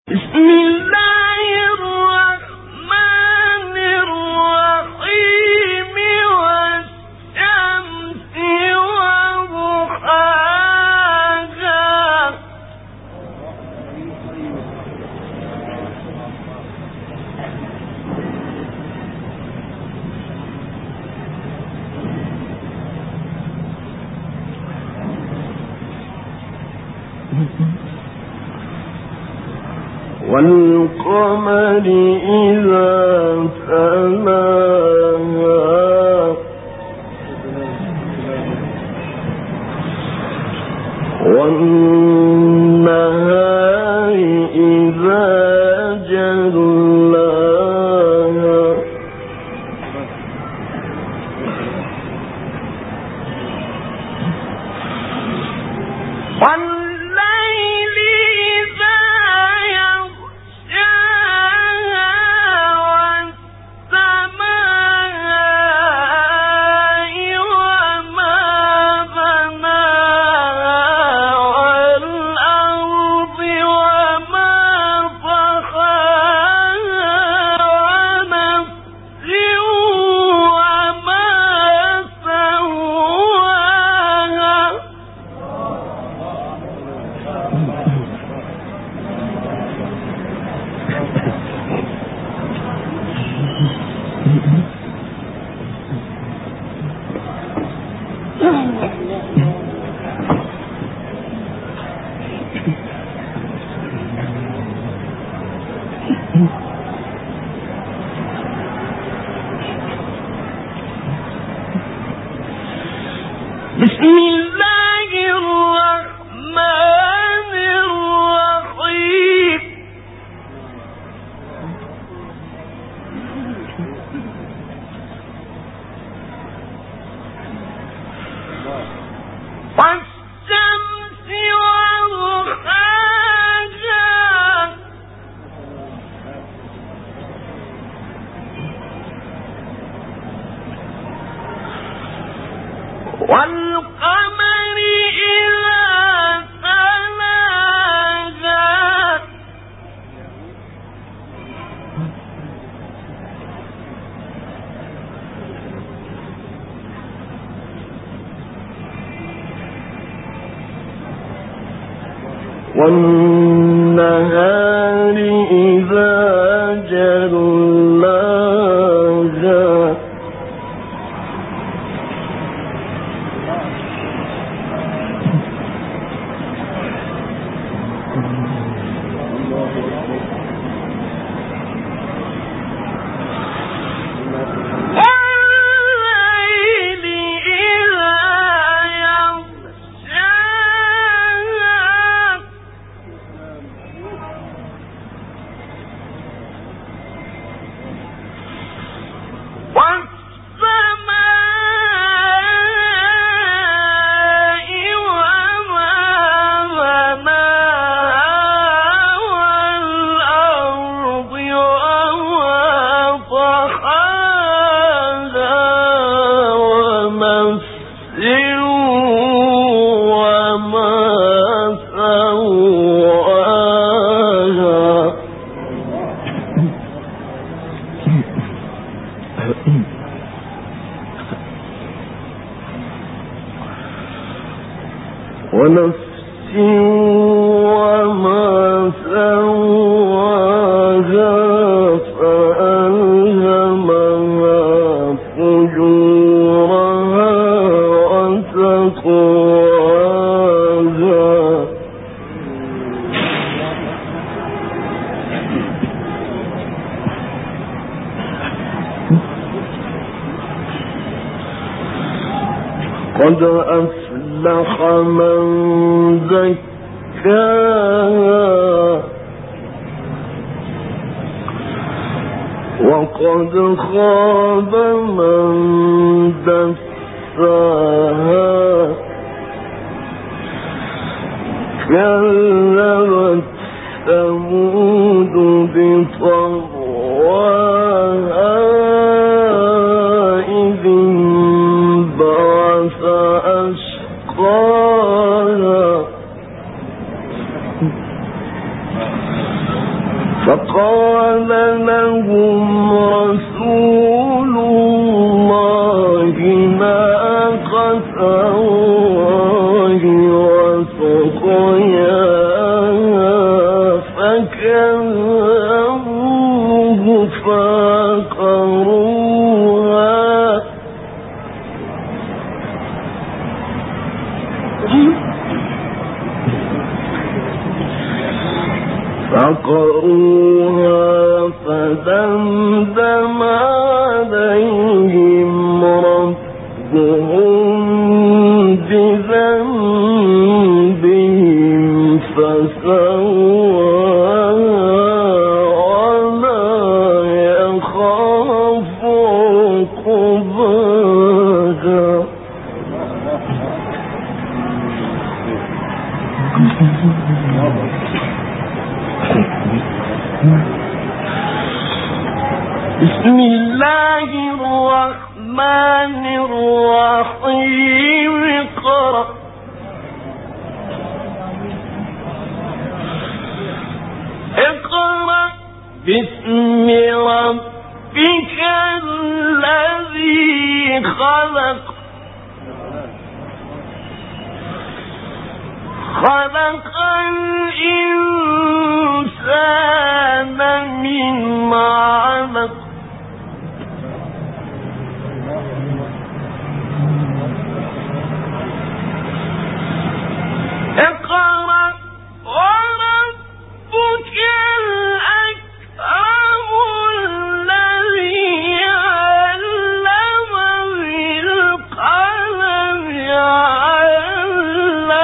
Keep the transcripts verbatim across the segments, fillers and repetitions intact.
والقمر إذا تلاها والنهار إذا جلاها بسم الله الرحمن الرحيم والشمس وضحاها والقمر إذا تلاها والنهار إذا جلاها ونفس وما سواها فألهمها فجورها وتقواها قد أفلح من زكاها وقد خاب من دساها كذبت ثمود بطغواها إذ انبعث أشقاها فقال لهم رسول الله ناقة الله وسقياها فكذبوه فعقروها فعقروها فدمدم عليهم ربهم بذنبهم فسواها ولا يخاف عقباها. بسم الله الرحمن الرحيم. اقرأ اقرأ باسم ربك الذي خلق خلق الإنسان من علق اقرأ وربك الأكرم الذي علم بالقلم علم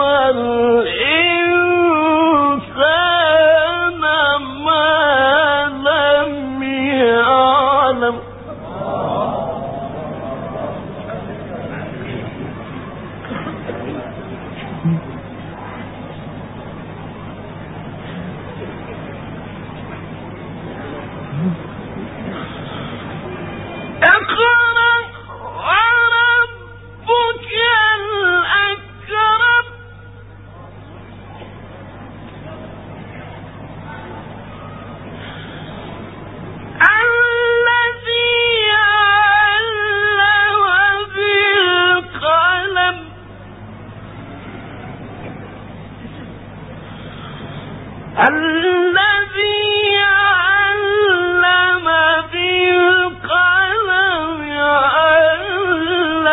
الإنسان ما لم يعلم. اقرأ وربك الأكرم الذي علم بالقلم الذي علم بالقلم علم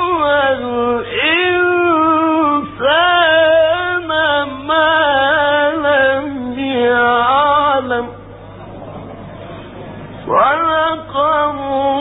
الإنسان ما لم يعلم. صدق الله